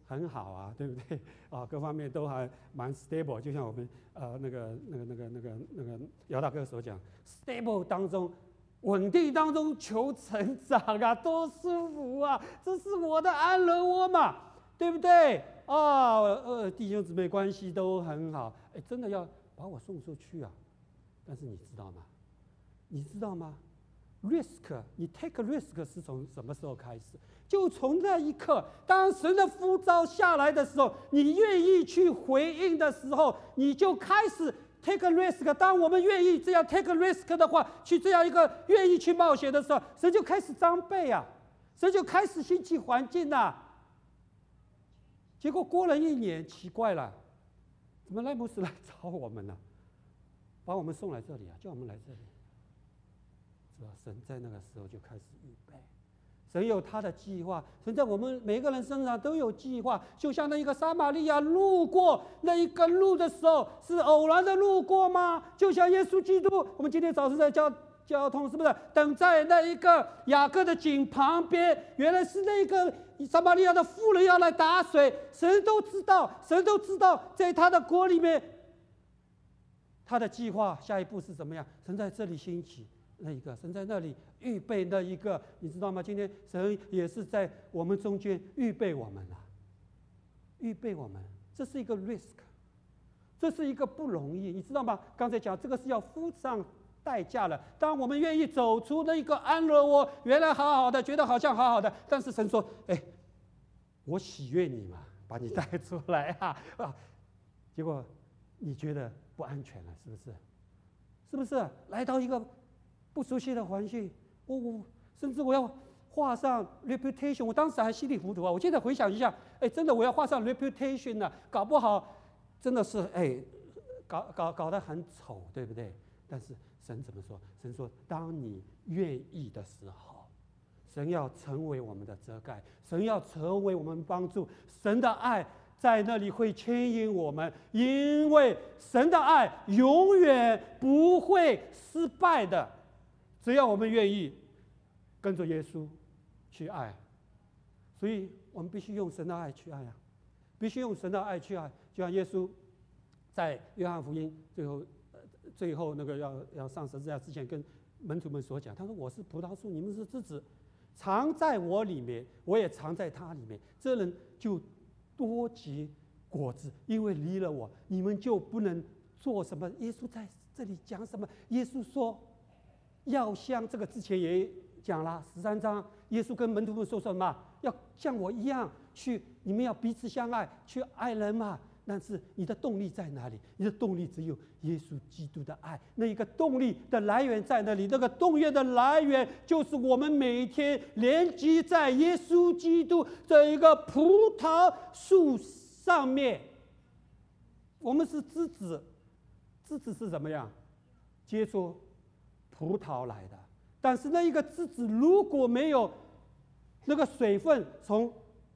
Speaker 1: 很好啊，对不对？啊，各方面都还蛮 stable， 就像我们那个姚大哥所讲 ，stable 当中。稳定当中求成长啊，多舒服啊！这是我的安乐窝嘛，对不对？弟兄姊妹关系都很好，真的要把我送出去啊！但是你知道吗？你知道吗 ？risk， 你 take a risk 是从什么时候开始？就从那一刻，当神的呼召下来的时候，你愿意去回应的时候，你就开始。take a risk， 当我们愿意这样 take a risk 的话，去这样一个愿意去冒险的时候，神就开始装备啊，神就开始兴起环境啊。结果过了1年，奇怪了，怎么赖牧师来找我们呢？把我们送来这里啊，叫我们来这里，是吧？神在那个时候就开始预备。神有他的计划，神在我们每个人身上都有计划。就像那一个撒玛利亚路过那一根路的时候，是偶然的路过吗？就像耶稣基督，我们今天早上在交通，是不是等在那一个雅各的井旁边？原来是那个撒玛利亚的妇人要来打水。神都知道，在他的国里面，他的计划下一步是怎么样？神在这里兴起。那一个神在那里预备那一个，你知道吗？今天神也是在我们中间预备我们啊，预备我们，这是一个 risk， 这是一个不容易，你知道吗？刚才讲这个是要付上代价了。当我们愿意走出那一个安乐窝，原来好好的，觉得好像好好的，但是神说：“我喜悦你嘛，把你带出来啊！”结果你觉得不安全了，是不是？是不是来到一个不熟悉的环境，甚至我要画上 reputation， 我当时还稀里糊涂啊！我现在回想一下，真的我要画上 reputation 啊，搞不好真的是搞得很丑，对不对？但是神怎么说？神说，当你愿意的时候，神要成为我们的遮盖，神要成为我们帮助，神的爱在那里会牵引我们，因为神的爱永远不会失败的。只要我们愿意跟着耶稣去爱，所以我们必须用神的爱去爱啊，必须用神的爱去爱。就像耶稣在约翰福音最后那个要上十字架之前，跟门徒们所讲，他说：“我是葡萄树，你们是枝子，藏在我里面，我也藏在他里面。这人就多结果子，因为离了我，你们就不能做什么。”耶稣在这里讲什么？耶稣说。要像这个之前也讲了13章，耶稣跟门徒们说什么？要像我一样你们要彼此相爱，去爱人嘛。但是你的动力在哪里？你的动力只有耶稣基督的爱，那一个动力的来源在哪里？那个动力的来源就是我们每天连接在耶稣基督这一个葡萄树上面。我们是枝子，枝子是怎么样？接触葡萄来的，但是那一个枝子如果没有那个水分从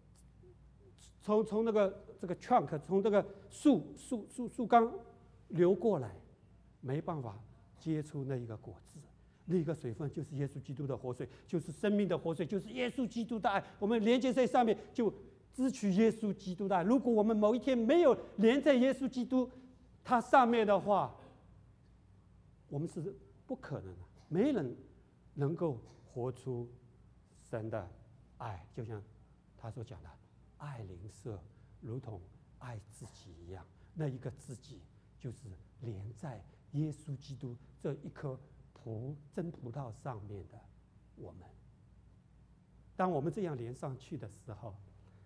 Speaker 1: 那个这个 trunk 从这个树干流过来，没办法结出那一个果子。那一个水分就是耶稣基督的活水，就是生命的活水，就是耶稣基督的爱。我们连接在上面，就支取耶稣基督的爱。如果我们某一天没有连在耶稣基督它上面的话，我们是不可能的，没人能够活出神的爱，就像他所讲的，爱邻舍如同爱自己一样。那一个自己就是连在耶稣基督这一颗真葡萄上面的我们。当我们这样连上去的时候，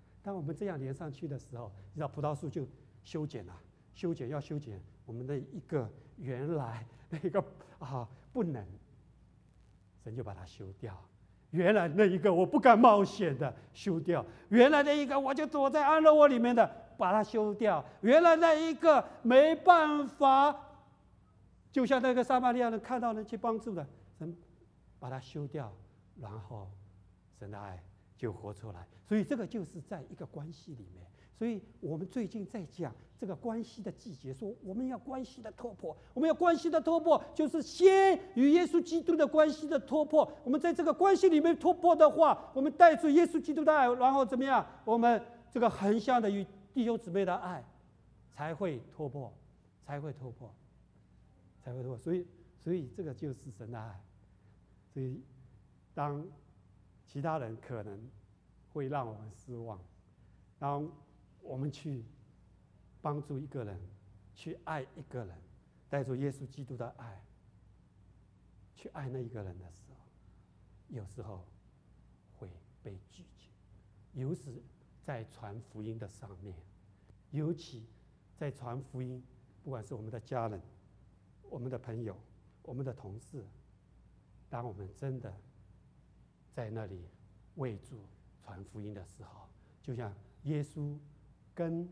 Speaker 1: 你知道葡萄树就修剪了，要修剪我们的一个原来那一个不能，神就把它修掉。原来那一个我不敢冒险的修掉，原来那一个我就躲在安乐窝里面的把它修掉，原来那一个没办法，就像那个撒玛利亚人看到人去帮助的，神把它修掉，然后神的爱就活出来。所以这个就是在一个关系里面。所以我们最近在讲这个关系的季节，说我们要关系的突破，就是先与耶稣基督的关系的突破。我们在这个关系里面突破的话，我们带出耶稣基督的爱，然后怎么样？我们这个横向的与弟兄姊妹的爱才会突破，才会突破。所以这个就是神的爱。所以当其他人可能会让我们失望，当我们去帮助一个人，去爱一个人，带着耶稣基督的爱去爱那一个人的时候，有时候会被拒绝，尤其在传福音的上面，尤其在传福音，不管是我们的家人、我们的朋友、我们的同事，当我们真的在那里为主传福音的时候，就像耶稣跟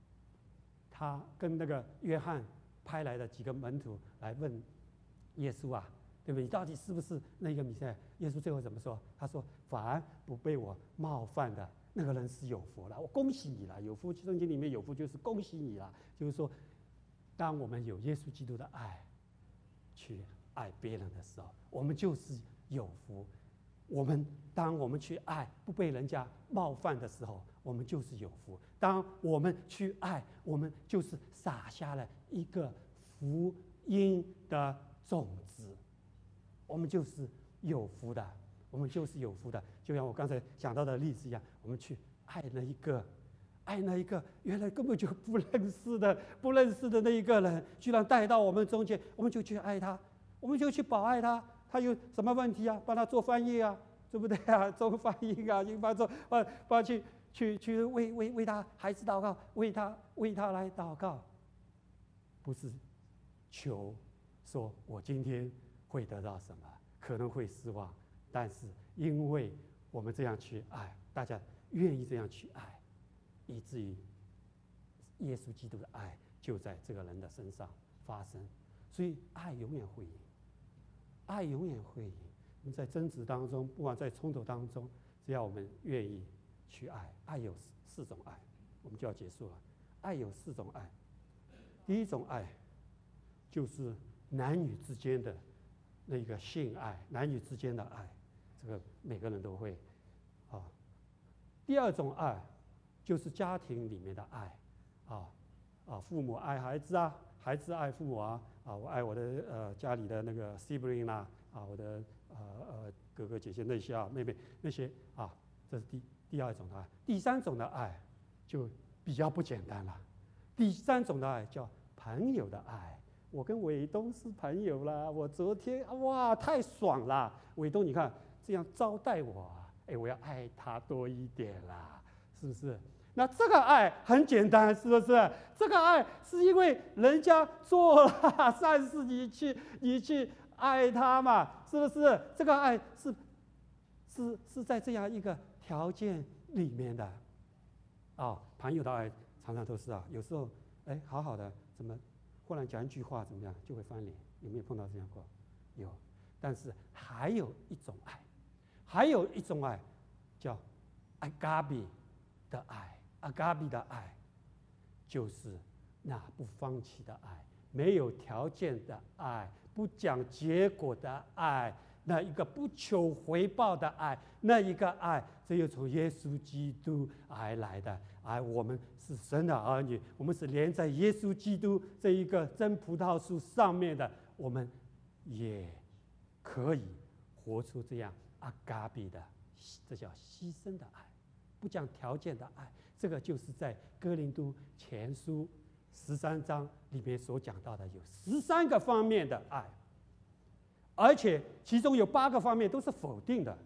Speaker 1: 那个约翰派来的几个门徒来问耶稣啊，对不对？你到底是不是那个弥赛亚？耶稣最后怎么说？他说：“凡不被我冒犯的那个人是有福了，我恭喜你了。有福，圣经里面有福就是恭喜你了。就是说，当我们有耶稣基督的爱去爱别人的时候，我们就是有福。当我们去爱不被人家冒犯的时候，我们就是有福。当我们去爱，我们就是撒下了一个福音的种子，我们就是有福的，我们就是有福的。就像我刚才讲到的例子一样，我们去爱那一个原来根本就不认识的那一个人，居然带到我们中间，我们就去爱他，我们就去保爱他。他有什么问题啊？帮他做翻译啊，对不对啊？做翻译啊，帮去为他孩子祷告，为他来祷告，不是求说我今天会得到什么，可能会失望，但是因为我们这样去爱，大家愿意这样去爱，以至于耶稣基督的爱就在这个人的身上发生，所以爱永远会赢。爱永远会赢。我们在争执当中，不管在冲突当中，只要我们愿意去爱，爱有4种爱，我们就要结束了。爱有4种爱，第一种爱就是男女之间的那个性爱，男女之间的爱，这个每个人都会啊。第二种爱就是家庭里面的爱，父母爱孩子啊，孩子爱父母啊，我爱我的家里的那个 sibling 啦，我的哥哥姐姐那些妹妹那些啊，这是第二种的爱。第三种的爱就比较不简单了，第三种的爱叫朋友的爱。我跟伟东是朋友啦，我昨天哇太爽啦，伟东你看这样招待我，我要爱他多一点啦，是不是？那这个爱很简单，是不是？这个爱是因为人家做了善事，你去爱他嘛，是不是？这个爱是在这样一个条件里面的。朋友的爱常常都是有时候好好的，怎么忽然讲一句话怎么样就会翻脸？有没有碰到这样过？有。但是还有一种爱，叫阿嘎比的爱。阿嘎比的爱就是那不放弃的爱，没有条件的爱，不讲结果的爱，那一个不求回报的爱，那一个爱，这又从耶稣基督而来的。而我们是神的儿女，我们是连在耶稣基督这一个真葡萄树上面的，我们也可以活出这样阿嘎比的，这叫牺牲的爱，不讲条件的爱。这个就是在哥林多前书13章里面所讲到的，有13个方面的爱，而且其中有8个方面都是否定的。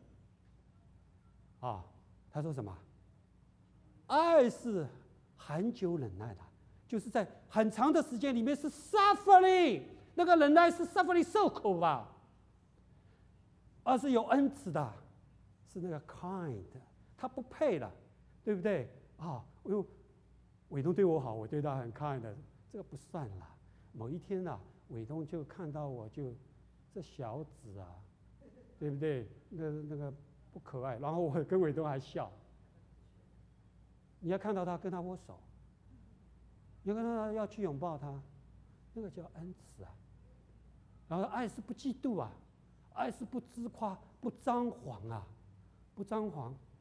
Speaker 1: 他说什么？爱是恒久忍耐的，就是在很长的时间里面是 suffering， 那个忍耐是 suffering 受苦吧，而是有恩慈的，是那个 kind， 他不配的，对不对？因为伟东对我好，我对他很 kind 的，这个不算啦。某一天伟东就看到我这小子对不对？那个不可爱，然后我跟伟东还笑。你要看到他跟他握手，你要看到他要去拥抱他，那个叫恩慈啊。然后爱是不嫉妒爱是不自夸，不张狂不张狂。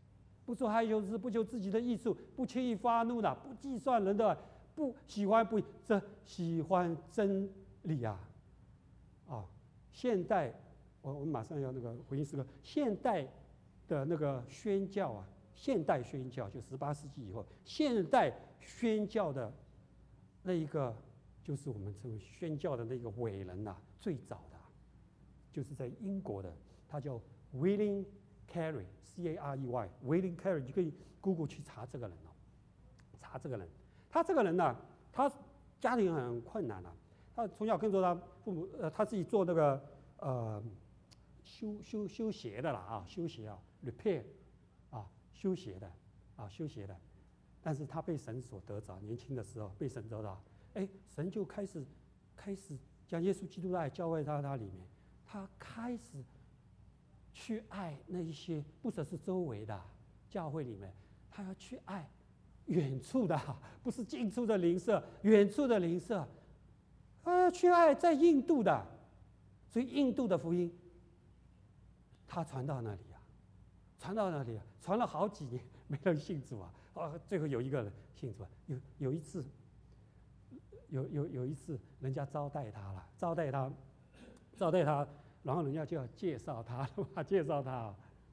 Speaker 1: 不做害羞之事，不求自己的益处，不轻易发怒的，不计算人的，不喜欢不义，这喜欢真理啊！现代，我们马上要那个回应诗歌，现代的那个宣教啊，现代宣教就18世纪以后，现代宣教的那一个，就是我们称为宣教的那个伟人啊，最早的，就是在英国的，他叫 William Carey，C-A-R-E-Y，William Carey， 你可以 Google 去查这个人哦，查这个人。他这个人呢，他家庭很困难啊，他从小跟着他父母，他自己做那个修鞋的啦啊，修鞋啊 ，repair 啊，修鞋的，但是他被神所得着，年轻的时候被神得着，神就开始将耶稣基督的爱教会他里面，他开始去爱那一些不只是周围的教会里面，他要去爱远处的，不是近处的邻舍，远处的邻舍，他要去爱在印度的，所以印度的福音，他传到那里啊，传了好几年，没人信主啊，最后有一个人信主啊，有一次，人家招待他了，招待他。然后人家就要介绍他，介绍他。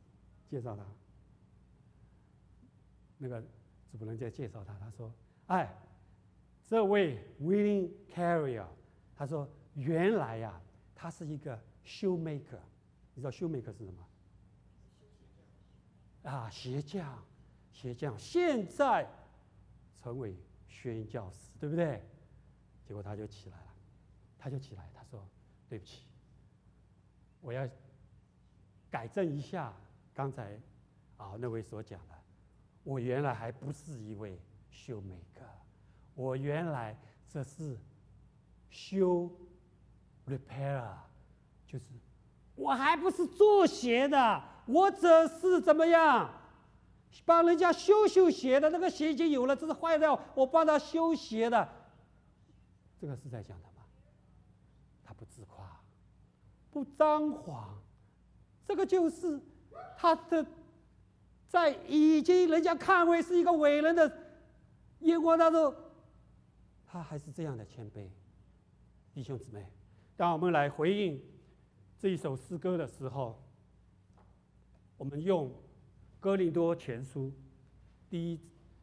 Speaker 1: 那个主人家介绍他，他说：“这位 William Carey 啊，他说原来呀，他是一个 shoemaker， 你知道 shoemaker 是什么？鞋匠，现在成为宣教士，对不对？结果他就起来，他说：对不起。”我要改正一下刚才那位所讲的，我原来还不是一位修美克，我原来这是修 repair， 就是我还不是做鞋的，我这是怎么样帮人家修鞋的，那个鞋已经有了，这是坏掉，我帮他修鞋的，这个是在讲的吗？他不自夸。不张狂，这个就是他的在已经人家看为是一个伟人的眼光当中，他还是这样的谦卑。弟兄姊妹，当我们来回应这一首诗歌的时候，我们用哥林多前书第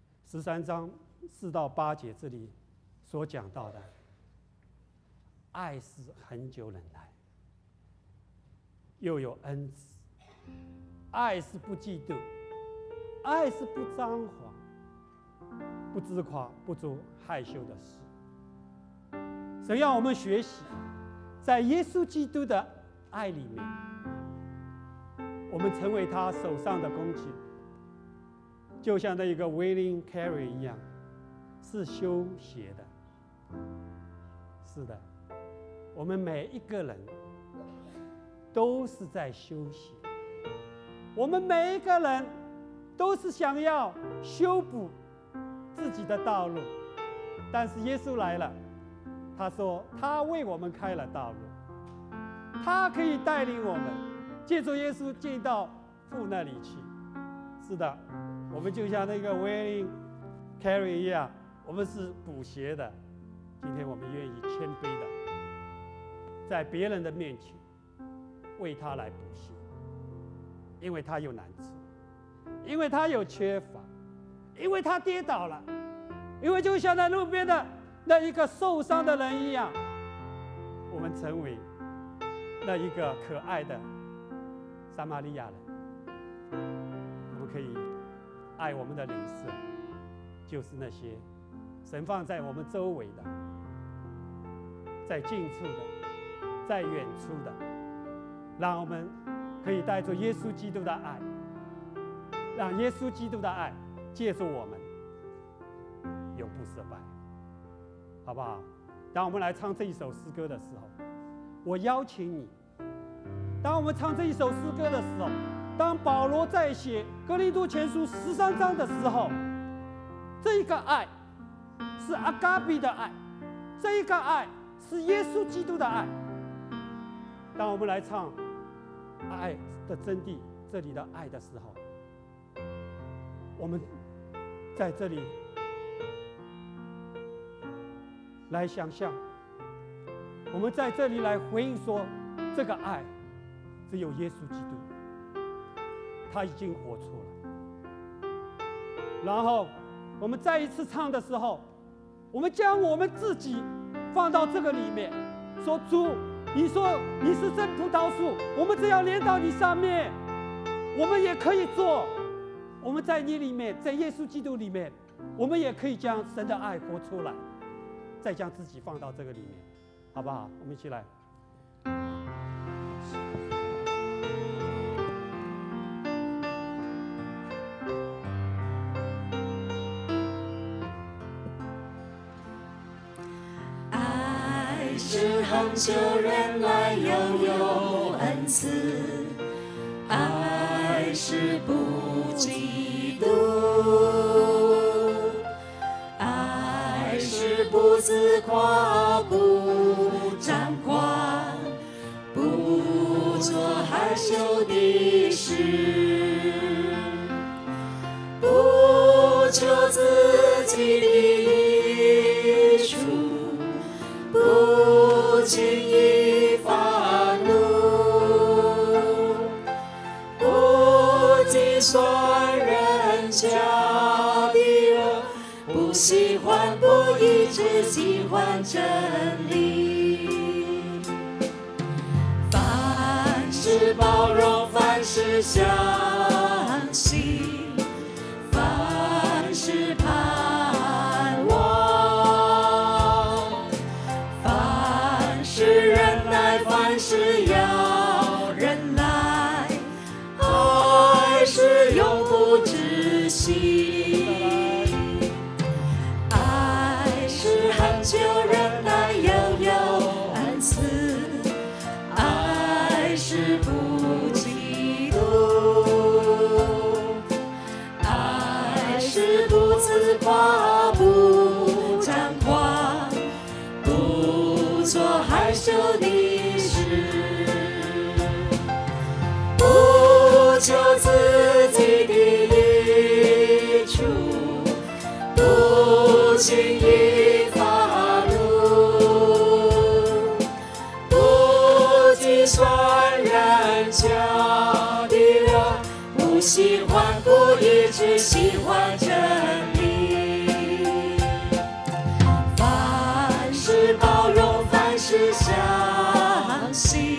Speaker 1: 13章4到8节这里所讲到的，爱是恒久忍耐，又有恩慈，爱是不嫉妒，爱是不张狂，不自夸，不做害羞的事。神让我们学习，在耶稣基督的爱里面，我们成为他手上的工具，就像那一个 William Carey 一样，是修鞋的。是的，我们每一个人都是在修鞋，我们每一个人都是想要修补自己的道路，但是耶稣来了，他说他为我们开了道路，他可以带领我们借助耶稣进到父那里去。是的，我们就像那个 William Carey 一样，我们是补鞋的，今天我们愿意谦卑的在别人的面前为他来补鞋，因为他有难处，因为他有缺乏，因为他跌倒了，因为就像在路边的那一个受伤的人一样，我们成为那一个可爱的撒玛利亚人，我们可以爱我们的邻舍，就是那些神放在我们周围的，在近处的，在远处的，让我们可以带着耶稣基督的爱，让耶稣基督的爱借助我们永不失败，好不好？当我们来唱这一首诗歌的时候，我邀请你，当我们唱这一首诗歌的时候，当保罗在写哥林多前书13章的时候，这一个爱是阿嘎比的爱，这一个爱是耶稣基督的爱。当我们来唱爱的真谛这里的爱的时候， 我们在这里来想象，我们在这里来回应说，这个爱只有耶稣基督，他已经活出了。然后我们再一次唱的时候，我们将我们自己放到这个里面，说主，你说你是真葡萄树，我们只要连到你上面，我们也可以做。我们在你里面，在耶稣基督里面，我们也可以将神的爱活出来，再将自己放到这个里面，好不好？我们一起来。
Speaker 2: 爱是恒久忍耐，又有恩慈。爱是不嫉妒，爱是不自夸，不张狂，不做害羞的事，不求自己的益处，不轻易发怒，不计算人家的恶，不喜欢不义，只喜欢真理。凡事包容，凡事相信，凡事盼望，凡事忍耐，凡事要忍耐，爱是永不止息，爱是恒久忍耐，又有恩慈，爱是不嫉妒，爱是不自夸，不张狂，不做害羞的事，不求自己的益处，不轻易发怒，不计算人家的恶，不喜欢不义，只喜欢真理。凡事包容，凡事相信，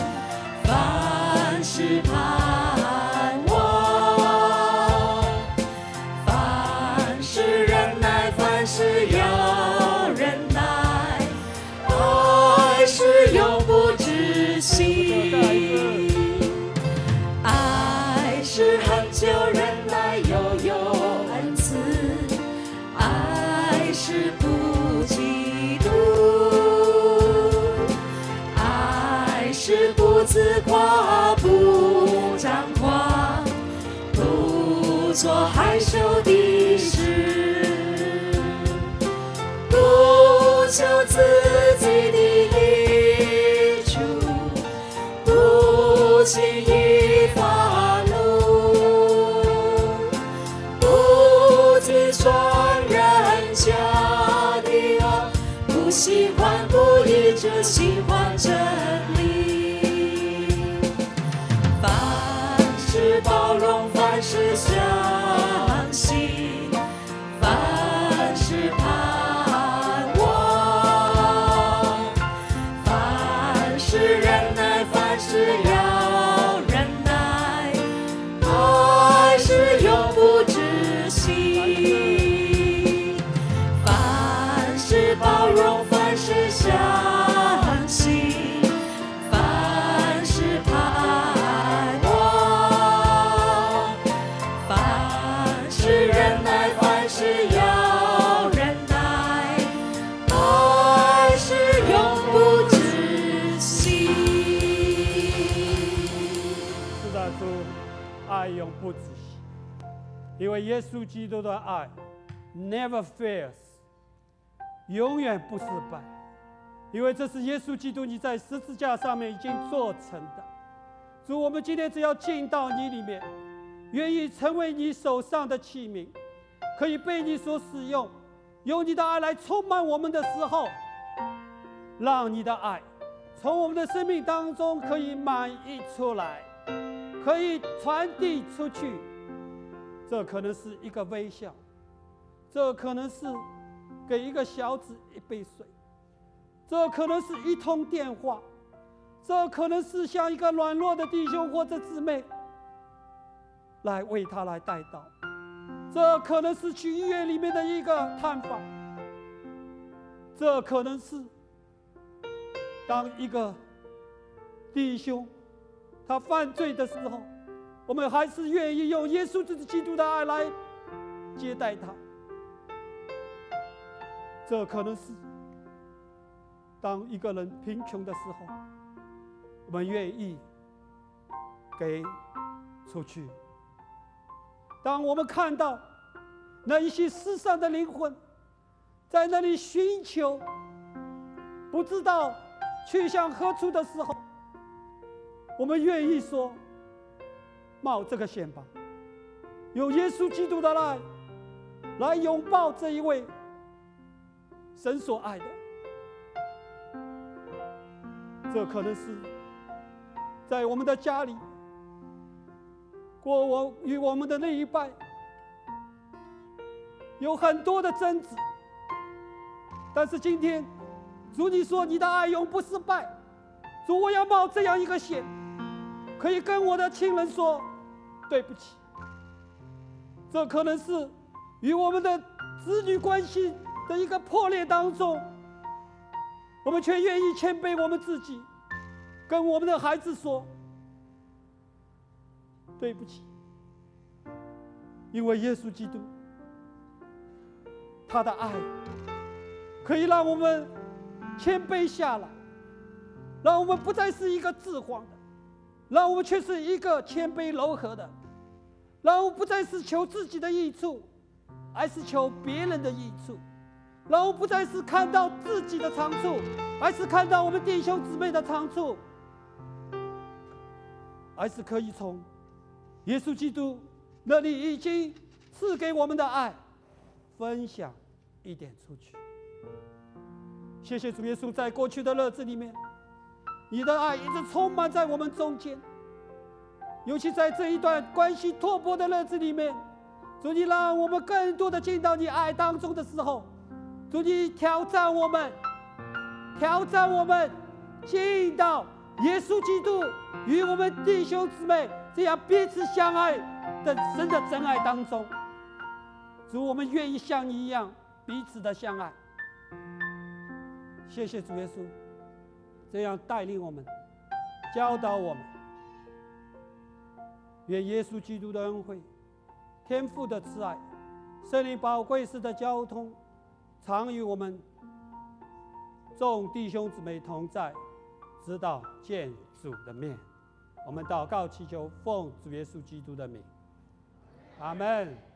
Speaker 2: 凡事盼望，凡事忍耐，凡事要忍耐，爱是永不止息，爱是恒久忍耐，又有恩慈，爱是不嫉妒，爱是不自夸，不张狂，不做害羞的事，不求自己的益处，不轻易发怒，不计算人家的恶，不喜欢不义，只喜欢真理。凡事包容，凡事相信，凡事盼望，凡事忍耐，凡事要忍耐，爱是永不止息。凡事包容，凡事相信，凡事盼望，凡事忍耐，凡事要忍耐，爱是永不止息。
Speaker 1: 是的，主，爱永不止息，因为耶稣基督的爱 never fails， 永远不失败，因为这是耶稣基督你在十字架上面已经做成的。主，我们今天只要进到你里面， 愿意成为你手上的器皿，可以被你所使用，用你的爱来充满我们的时候，让你的爱从我们的生命当中可以满溢出来，可以传递出去。这可能是一个微笑，这可能是给一个小子一杯水，这可能是一通电话，这可能是向一个软弱的弟兄或者姊妹来为他来代祷，这可能是去医院里面的一个探访，这可能是当一个弟兄他犯罪的时候，我们还是愿意用耶稣基督的爱来接待他。这可能是当一个人贫穷的时候，我们愿意给出去。当我们看到那一些世上的灵魂在那里寻求，不知道去向何处的时候，我们愿意说冒这个险吧，用耶稣基督的爱来拥抱这一位神所爱的。这可能是在我们的家里，与我们的另一半有很多的争执，但是今天主你说你的爱永不失败，主我要冒这样一个险，可以跟我的亲人说对不起。这可能是与我们的子女关系的一个破裂当中，我们却愿意谦卑我们自己，跟我们的孩子说对不起。因为耶稣基督他的爱可以让我们谦卑下来，让我们不再是一个自慌的，让我们却是一个谦卑柔和的，让我们不再是求自己的益处，而是求别人的益处，让我们不再是看到自己的长处，而是看到我们弟兄姊妹的长处，而是可以从耶稣基督那里已经赐给我们的爱分享一点出去。谢谢主耶稣，在过去的日子里面，你的爱一直充满在我们中间，尤其在这一段关系拓扑的日子里面，主你让我们更多的进到你爱当中的时候，主你挑战我们进到耶稣基督与我们弟兄姊妹这样彼此相爱的神的真爱当中。主，我们愿意像你一样彼此的相爱。谢谢主耶稣，这样带领我们，教导我们。愿耶稣基督的恩惠、天父的慈爱、圣灵宝贵式的交通，常与我们众弟兄姊妹同在，直到见主的面。我们祷告祈求，奉主耶稣基督的名，阿们。